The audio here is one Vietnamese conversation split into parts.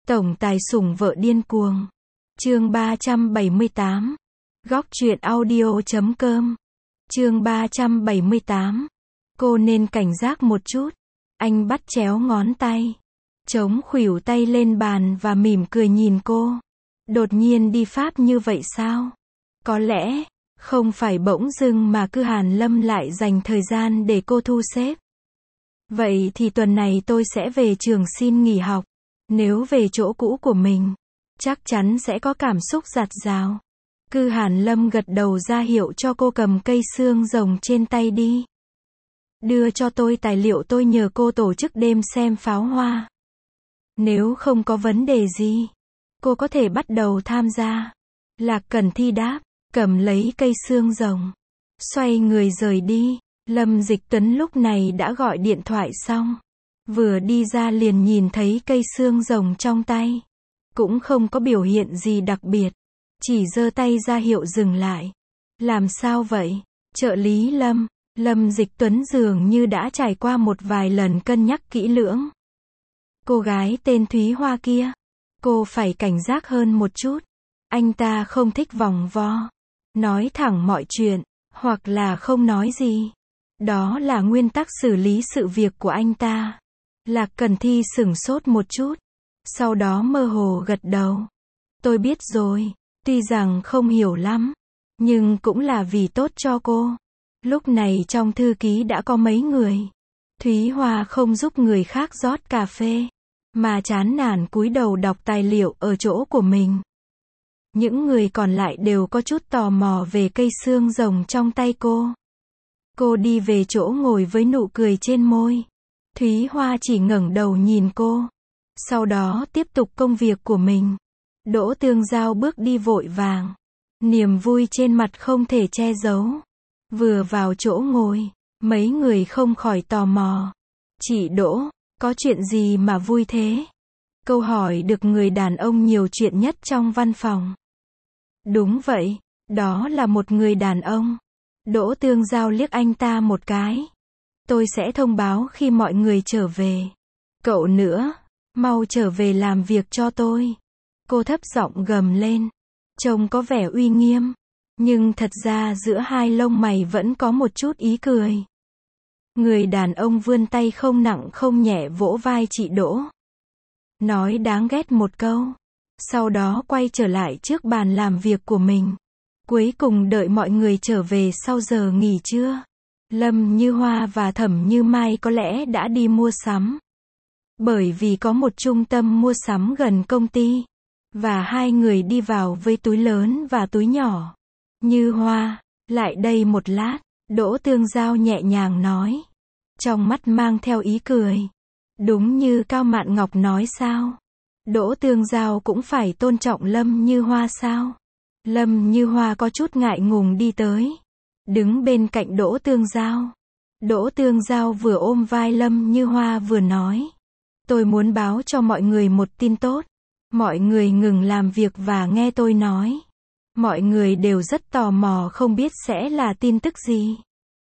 Tổng tài sủng vợ điên cuồng. Chương 378. Góc truyện audio.com. Chương 378. Cô nên cảnh giác một chút. Anh bắt chéo ngón tay, chống khuỷu tay lên bàn và mỉm cười nhìn cô. Đột nhiên đi Pháp như vậy sao? Có lẽ, không phải bỗng dưng mà cứ Hàn Lâm lại dành thời gian để cô thu xếp. Vậy thì tuần này tôi sẽ về trường xin nghỉ học. Nếu về chỗ cũ của mình, chắc chắn sẽ có cảm xúc dạt dào. Cư Hàn Lâm gật đầu ra hiệu cho cô cầm cây xương rồng trên tay đi. Đưa cho tôi tài liệu tôi nhờ cô tổ chức đêm xem pháo hoa. Nếu không có vấn đề gì, cô có thể bắt đầu tham gia. Lạc Cần Thi đáp, cầm lấy cây xương rồng, xoay người rời đi. Lâm Dịch Tuấn lúc này đã gọi điện thoại xong. Vừa đi ra liền nhìn thấy cây xương rồng trong tay. Cũng không có biểu hiện gì đặc biệt. Chỉ giơ tay ra hiệu dừng lại. Làm sao vậy? Trợ lý Lâm. Lâm Dịch Tuấn dường như đã trải qua một vài lần cân nhắc kỹ lưỡng. Cô gái tên Thúy Hoa kia, cô phải cảnh giác hơn một chút. Anh ta không thích vòng vo, nói thẳng mọi chuyện, hoặc là không nói gì. Đó là nguyên tắc xử lý sự việc của anh ta. Lạc Cần Thi sửng sốt một chút, sau đó mơ hồ gật đầu. Tôi biết rồi, tuy rằng không hiểu lắm, nhưng cũng là vì tốt cho cô. Lúc này trong thư ký đã có mấy người. Thúy Hoa không giúp người khác rót cà phê, mà chán nản cúi đầu đọc tài liệu ở chỗ của mình. Những người còn lại đều có chút tò mò về cây xương rồng trong tay cô. Cô đi về chỗ ngồi với nụ cười trên môi. Thúy Hoa chỉ ngẩng đầu nhìn cô, sau đó tiếp tục công việc của mình. Đỗ Tương Giao bước đi vội vàng, niềm vui trên mặt không thể che giấu. Vừa vào chỗ ngồi, mấy người không khỏi tò mò. Chị Đỗ, có chuyện gì mà vui thế? Câu hỏi được người đàn ông nhiều chuyện nhất trong văn phòng. Đúng vậy, đó là một người đàn ông. Đỗ Tương Giao liếc anh ta một cái. Tôi sẽ thông báo khi mọi người trở về. Cậu nữa, mau trở về làm việc cho tôi. Cô thấp giọng gầm lên. Trông có vẻ uy nghiêm, nhưng thật ra giữa hai lông mày vẫn có một chút ý cười. Người đàn ông vươn tay không nặng không nhẹ vỗ vai chị Đỗ. Nói đáng ghét một câu. Sau đó quay trở lại trước bàn làm việc của mình. Cuối cùng đợi mọi người trở về sau giờ nghỉ trưa. Lâm Như Hoa và Thẩm Như Mai có lẽ đã đi mua sắm. Bởi vì có một trung tâm mua sắm gần công ty. Và hai người đi vào với túi lớn và túi nhỏ. Như Hoa, lại đây một lát. Đỗ Tương Giao nhẹ nhàng nói. Trong mắt mang theo ý cười. Đúng như Cao Mạn Ngọc nói sao? Đỗ Tương Giao cũng phải tôn trọng Lâm Như Hoa sao? Lâm Như Hoa có chút ngại ngùng đi tới. Đứng bên cạnh Đỗ Tương Giao. Đỗ Tương Giao vừa ôm vai Lâm Như Hoa vừa nói. Tôi muốn báo cho mọi người một tin tốt. Mọi người ngừng làm việc và nghe tôi nói. Mọi người đều rất tò mò không biết sẽ là tin tức gì.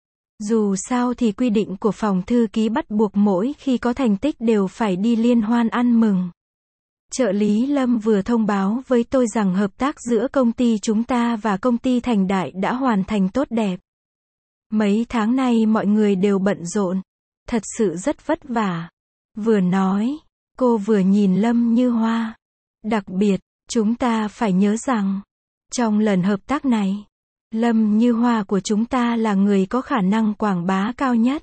Dù sao thì quy định của phòng thư ký bắt buộc mỗi khi có thành tích đều phải đi liên hoan ăn mừng. Trợ lý Lâm vừa thông báo với tôi rằng hợp tác giữa công ty chúng ta và công ty Thành Đại đã hoàn thành tốt đẹp. Mấy tháng nay mọi người đều bận rộn. Thật sự rất vất vả. Vừa nói, cô vừa nhìn Lâm Như Hoa. Đặc biệt, chúng ta phải nhớ rằng, trong lần hợp tác này, Lâm Như Hoa của chúng ta là người có khả năng quảng bá cao nhất.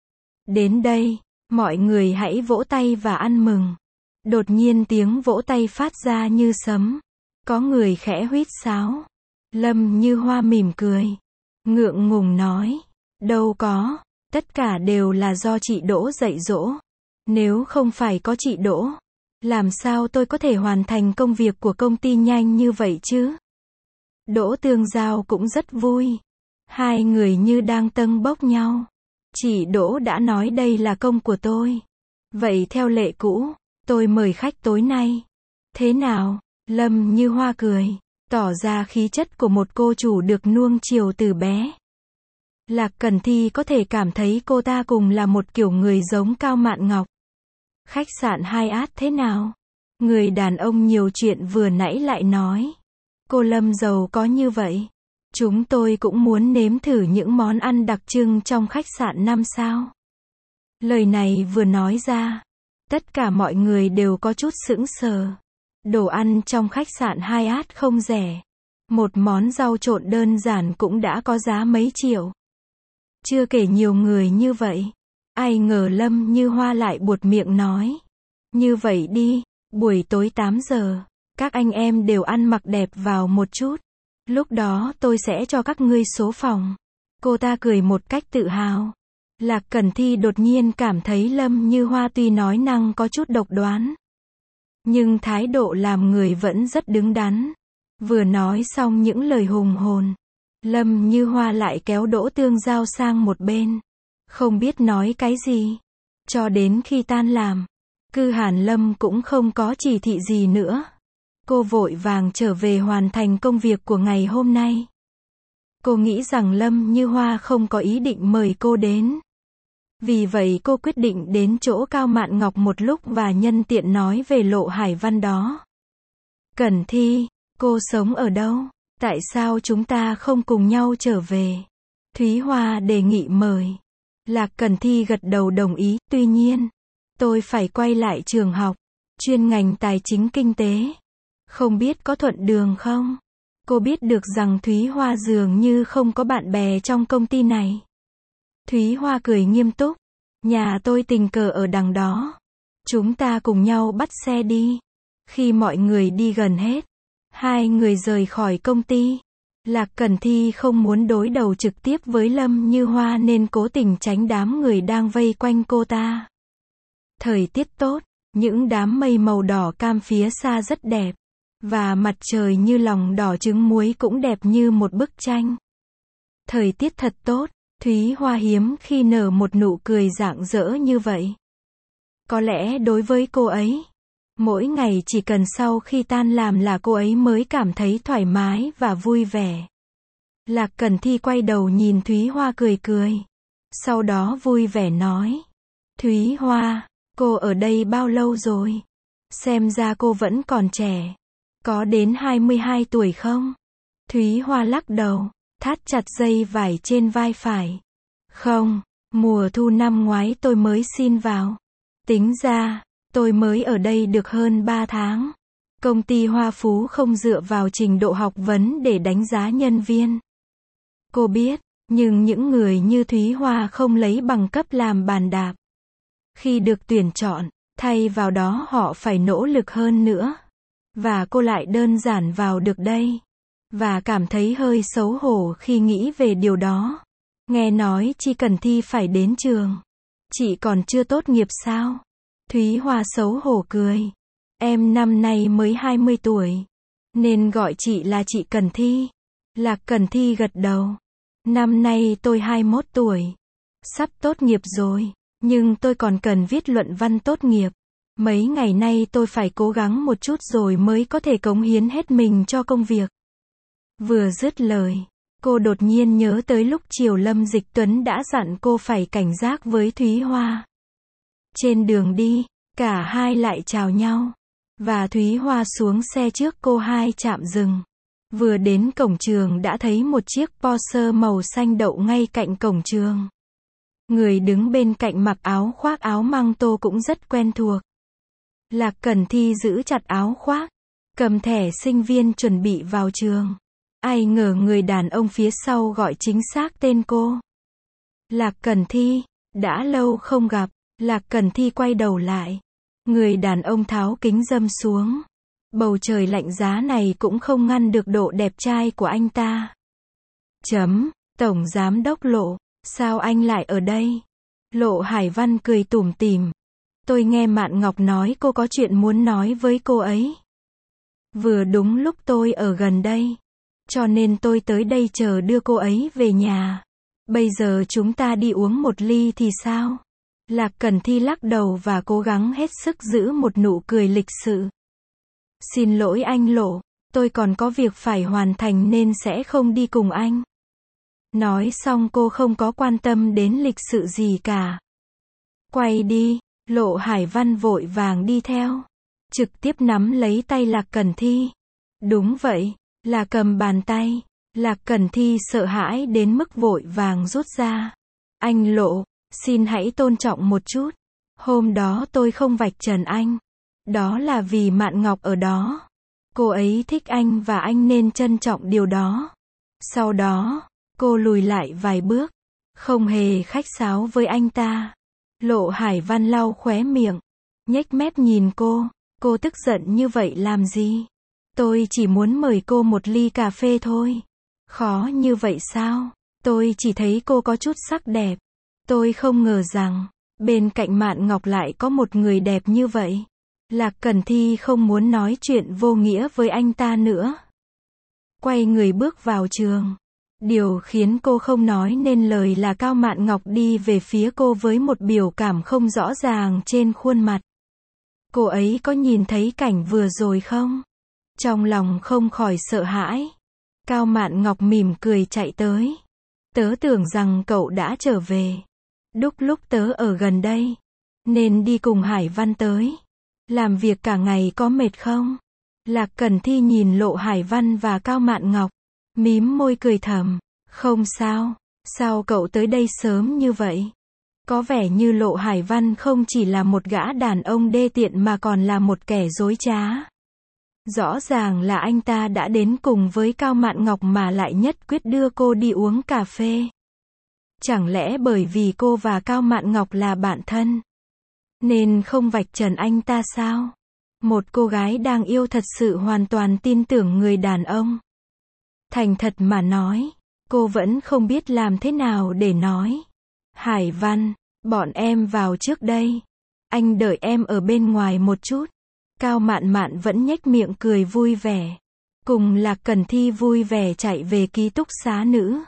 Đến đây, mọi người hãy vỗ tay và ăn mừng. Đột nhiên tiếng vỗ tay phát ra như sấm. Có người khẽ huýt sáo. Lâm Như Hoa mỉm cười, ngượng ngùng nói. Đâu có, tất cả đều là do chị Đỗ dạy dỗ. Nếu không phải có chị Đỗ, làm sao tôi có thể hoàn thành công việc của công ty nhanh như vậy chứ? Đỗ Tương Giao cũng rất vui. Hai người như đang tâng bốc nhau. Chị Đỗ đã nói đây là công của tôi. Vậy theo lệ cũ, tôi mời khách tối nay. Thế nào? Lâm Như Hoa cười, tỏ ra khí chất của một cô chủ được nuông chiều từ bé. Lạc Cần Thi có thể cảm thấy cô ta cùng là một kiểu người giống Cao Mạn Ngọc. Khách sạn Hyatt thế nào? Người đàn ông nhiều chuyện vừa nãy lại nói. Cô Lâm giàu có như vậy. Chúng tôi cũng muốn nếm thử những món ăn đặc trưng trong khách sạn 5 sao. Lời này vừa nói ra, tất cả mọi người đều có chút sững sờ. Đồ ăn trong khách sạn Hyatt không rẻ. Một món rau trộn đơn giản cũng đã có giá mấy triệu. Chưa kể nhiều người như vậy. Ai ngờ Lâm Như Hoa lại buột miệng nói. Như vậy đi, buổi tối 8 giờ, các anh em đều ăn mặc đẹp vào một chút. Lúc đó tôi sẽ cho các ngươi số phòng. Cô ta cười một cách tự hào. Lạc Cẩn Thi đột nhiên cảm thấy Lâm Như Hoa tuy nói năng có chút độc đoán, nhưng thái độ làm người vẫn rất đứng đắn. Vừa nói xong những lời hùng hồn, Lâm Như Hoa lại kéo Đỗ Tương Giao sang một bên. Không biết nói cái gì. Cho đến khi tan làm, Cư Hàn Lâm cũng không có chỉ thị gì nữa. Cô vội vàng trở về hoàn thành công việc của ngày hôm nay. Cô nghĩ rằng Lâm Như Hoa không có ý định mời cô đến. Vì vậy cô quyết định đến chỗ Cao Mạn Ngọc một lúc và nhân tiện nói về Lộ Hải Văn đó. Cẩn Thi, cô sống ở đâu? Tại sao chúng ta không cùng nhau trở về? Thúy Hoa đề nghị mời. Lạc Cẩn Thi gật đầu đồng ý. Tuy nhiên, tôi phải quay lại trường học, chuyên ngành tài chính kinh tế. Không biết có thuận đường không? Cô biết được rằng Thúy Hoa dường như không có bạn bè trong công ty này. Thúy Hoa cười nghiêm túc. Nhà tôi tình cờ ở đằng đó. Chúng ta cùng nhau bắt xe đi. Khi mọi người đi gần hết, hai người rời khỏi công ty. Lạc Cẩn Thi không muốn đối đầu trực tiếp với Lâm Như Hoa nên cố tình tránh đám người đang vây quanh cô ta. Thời tiết tốt, những đám mây màu đỏ cam phía xa rất đẹp. Và mặt trời như lòng đỏ trứng muối cũng đẹp như một bức tranh. Thời tiết thật tốt, Thúy Hoa hiếm khi nở một nụ cười rạng rỡ như vậy. Có lẽ đối với cô ấy, mỗi ngày chỉ cần sau khi tan làm là cô ấy mới cảm thấy thoải mái và vui vẻ. Lạc Cẩn Thi quay đầu nhìn Thúy Hoa cười cười. Sau đó vui vẻ nói. Thúy Hoa, cô ở đây bao lâu rồi? Xem ra cô vẫn còn trẻ. Có đến 22 tuổi không? Thúy Hoa lắc đầu, thắt chặt dây vải trên vai phải. Không, mùa thu năm ngoái tôi mới xin vào. Tính ra, tôi mới ở đây được hơn 3 tháng. Công ty Hoa Phú không dựa vào trình độ học vấn để đánh giá nhân viên. Cô biết, nhưng những người như Thúy Hoa không lấy bằng cấp làm bàn đạp. Khi được tuyển chọn, thay vào đó họ phải nỗ lực hơn nữa. Và cô lại đơn giản vào được đây. Và cảm thấy hơi xấu hổ khi nghĩ về điều đó. Nghe nói Chi Cẩn Thi phải đến trường. Chị còn chưa tốt nghiệp sao? Thúy Hoa xấu hổ cười. Em năm nay mới 20 tuổi. Nên gọi chị là chị Cẩn Thi. Lạc Cẩn Thi gật đầu. Năm nay tôi 21 tuổi. Sắp tốt nghiệp rồi. Nhưng tôi còn cần viết luận văn tốt nghiệp. Mấy ngày nay tôi phải cố gắng một chút rồi mới có thể cống hiến hết mình cho công việc. Vừa dứt lời, cô đột nhiên nhớ tới lúc chiều Lâm Dịch Tuấn đã dặn cô phải cảnh giác với Thúy Hoa. Trên đường đi, cả hai lại chào nhau. Và Thúy Hoa xuống xe trước cô 2 trạm dừng. Vừa đến cổng trường đã thấy một chiếc Porsche màu xanh đậu ngay cạnh cổng trường. Người đứng bên cạnh mặc áo khoác áo măng tô cũng rất quen thuộc. Lạc Cẩn Thi giữ chặt áo khoác, cầm thẻ sinh viên chuẩn bị vào trường. Ai ngờ người đàn ông phía sau gọi chính xác tên cô. Lạc Cẩn Thi, đã lâu không gặp. Lạc Cẩn Thi quay đầu lại. Người đàn ông tháo kính râm xuống. Bầu trời lạnh giá này cũng không ngăn được độ đẹp trai của anh ta. Tổng giám đốc Lộ, sao anh lại ở đây? Lộ Hải Văn cười tủm tỉm. Tôi nghe Mạn Ngọc nói cô có chuyện muốn nói với cô ấy. Vừa đúng lúc tôi ở gần đây. Cho nên tôi tới đây chờ đưa cô ấy về nhà. Bây giờ chúng ta đi uống một ly thì sao? Lạc Cẩn Thi lắc đầu và cố gắng hết sức giữ một nụ cười lịch sự. Xin lỗi anh Lộ, tôi còn có việc phải hoàn thành nên sẽ không đi cùng anh. Nói xong cô không có quan tâm đến lịch sự gì cả. Quay đi, Lộ Hải Văn vội vàng đi theo. trực tiếp nắm lấy tay Lạc Cẩn Thi. Đúng vậy, là cầm bàn tay. Lạc Cẩn Thi sợ hãi đến mức vội vàng rút ra. Anh Lộ, xin hãy tôn trọng một chút. Hôm đó tôi không vạch trần anh. Đó là vì Mạn Ngọc ở đó. Cô ấy thích anh và anh nên trân trọng điều đó. Sau đó, cô lùi lại vài bước, không hề khách sáo với anh ta. Lộ Hải Văn lau khóe miệng, nhếch mép nhìn cô tức giận như vậy làm gì? Tôi chỉ muốn mời cô một ly cà phê thôi. Khó như vậy sao? Tôi chỉ thấy cô có chút sắc đẹp. Tôi không ngờ rằng, bên cạnh Mạn Ngọc lại có một người đẹp như vậy. Lạc Cẩn Thi không muốn nói chuyện vô nghĩa với anh ta nữa. Quay người bước vào trường. Điều khiến cô không nói nên lời là Cao Mạn Ngọc đi về phía cô với một biểu cảm không rõ ràng trên khuôn mặt. Cô ấy có nhìn thấy cảnh vừa rồi không? Trong lòng không khỏi sợ hãi. Cao Mạn Ngọc mỉm cười chạy tới. Tớ tưởng rằng cậu đã trở về. Đúc lúc tớ ở gần đây, nên đi cùng Hải Văn tới. Làm việc cả ngày có mệt không? Lạc Cẩn Thi nhìn Lộ Hải Văn và Cao Mạn Ngọc, mím môi cười thầm. Không sao, sao cậu tới đây sớm như vậy? Có vẻ như Lộ Hải Văn không chỉ là một gã đàn ông đê tiện mà còn là một kẻ dối trá. Rõ ràng là anh ta đã đến cùng với Cao Mạn Ngọc mà lại nhất quyết đưa cô đi uống cà phê. Chẳng lẽ bởi vì cô và Cao Mạn Ngọc là bạn thân, nên không vạch trần anh ta sao? Một cô gái đang yêu thật sự hoàn toàn tin tưởng người đàn ông. Thành thật mà nói, cô vẫn không biết làm thế nào để nói. Hải Văn, bọn em vào trước đây. Anh đợi em ở bên ngoài một chút. Cao Mạn Mạn vẫn nhếch miệng cười vui vẻ. Cùng Lạc Cẩn Thi vui vẻ chạy về ký túc xá nữ.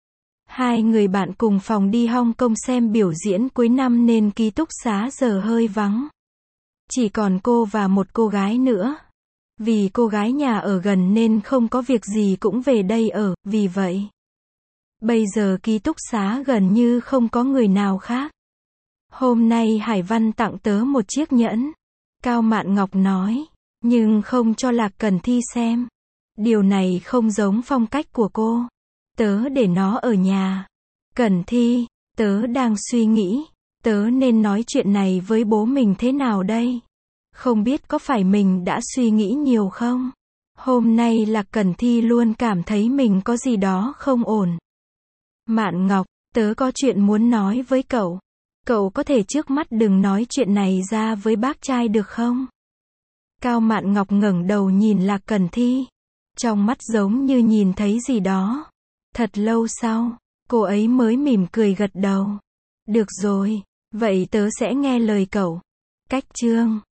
Hai người bạn cùng phòng đi Hong Kong xem biểu diễn cuối năm nên ký túc xá giờ hơi vắng. Chỉ còn cô và một cô gái nữa. Vì cô gái nhà ở gần nên không có việc gì cũng về đây ở, vì vậy bây giờ ký túc xá gần như không có người nào khác. Hôm nay Hải Văn tặng tớ một chiếc nhẫn. Cao Mạn Ngọc nói, nhưng không cho Lạc Cẩn Thi xem. Điều này không giống phong cách của cô. Tớ để nó ở nhà. Cẩn Thi, tớ đang suy nghĩ, tớ nên nói chuyện này với bố mình thế nào đây? Không biết có phải mình đã suy nghĩ nhiều không? Hôm nay Lạc Cẩn Thi luôn cảm thấy mình có gì đó không ổn. Mạn Ngọc, tớ có chuyện muốn nói với cậu. Cậu có thể trước mắt đừng nói chuyện này ra với bác trai được không? Cao Mạn Ngọc ngẩng đầu nhìn Lạc Cẩn Thi. Trong mắt giống như nhìn thấy gì đó. Thật lâu sau, cô ấy mới mỉm cười gật đầu. Được rồi, vậy tớ sẽ nghe lời cậu. Cách chương